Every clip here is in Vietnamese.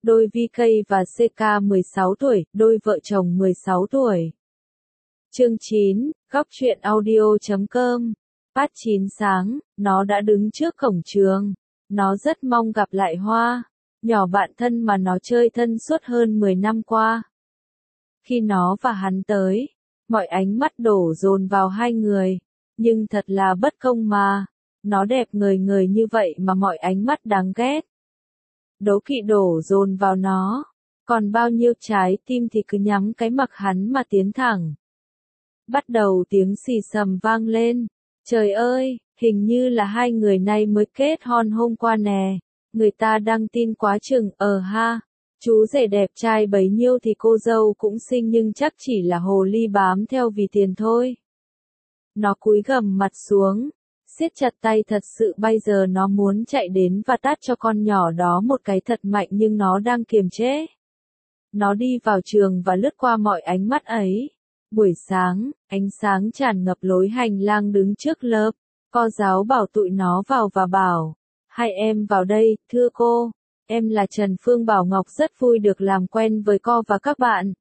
đôi VK và CK 16 tuổi, đôi vợ chồng 16 tuổi. Chương 9, góc truyện audio.com. Phát 9 sáng, nó đã đứng trước cổng trường. Nó rất mong gặp lại Hoa, nhỏ bạn thân mà nó chơi thân suốt hơn 10 năm qua. Khi nó và hắn tới, mọi ánh mắt đổ dồn vào hai người, nhưng thật là bất công mà. Nó đẹp ngời ngời như vậy mà mọi ánh mắt đáng ghét. Đố kỵ đổ dồn vào nó, còn bao nhiêu trái tim thì cứ nhắm cái mặc hắn mà tiến thẳng. Bắt đầu tiếng xì xầm vang lên. Trời ơi, hình như là hai người này mới kết hôn hôm qua nè. Người ta đăng tin quá chừng, ha. Chú rể đẹp trai bấy nhiêu thì cô dâu cũng xinh nhưng chắc chỉ là hồ ly bám theo vì tiền thôi. Nó cúi gằm mặt xuống, siết chặt tay thật sự, bây giờ nó muốn chạy đến và tát cho con nhỏ đó một cái thật mạnh nhưng nó đang kiềm chế. Nó đi vào trường và lướt qua mọi ánh mắt ấy. Buổi sáng, ánh sáng tràn ngập lối hành lang đứng trước lớp. Cô giáo bảo tụi nó vào và bảo, hai em vào đây, thưa cô. Em là Trần Phương Bảo Ngọc, rất vui được làm quen với cô và các bạn.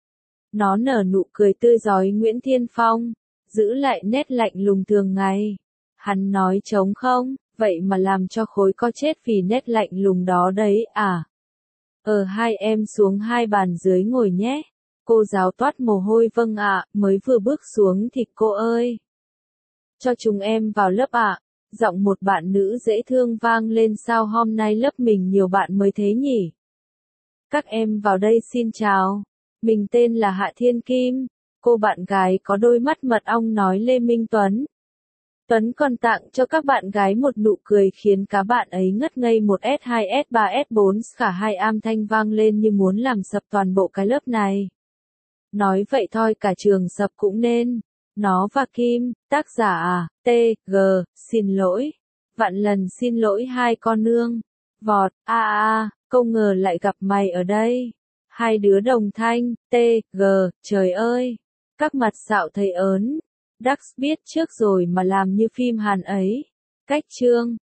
Nó nở nụ cười tươi rói. Nguyễn Thiên Phong giữ lại nét lạnh lùng thường ngày. Hắn nói trống không, vậy mà làm cho khối co chết vì nét lạnh lùng đó đấy à. Hai em xuống hai bàn dưới ngồi nhé. Cô giáo toát mồ hôi. Vâng ạ. Mới vừa bước xuống thì cô ơi. Cho chúng em vào lớp ạ. Giọng một bạn nữ dễ thương vang lên. Sao hôm nay lớp mình nhiều bạn mới thế nhỉ? Các em vào đây, xin chào. Mình tên là Hạ Thiên Kim. Cô bạn gái có đôi mắt mật ong nói Lê Minh Tuấn. Tuấn còn tặng cho các bạn gái một nụ cười khiến các bạn ấy ngất ngây. 1S2 S3 S4 cả hai âm thanh vang lên như muốn làm sập toàn bộ cái lớp này. Nói vậy thôi cả trường sập cũng nên. Nó và Kim, tác giả T.G. Xin lỗi. Vạn lần xin lỗi hai con nương. Vọt, không ngờ lại gặp mày ở đây. Hai đứa đồng thanh, T.G. Trời ơi. Các mặt xạo thấy ớn. Dax biết trước rồi mà làm như phim Hàn ấy. Cách chương.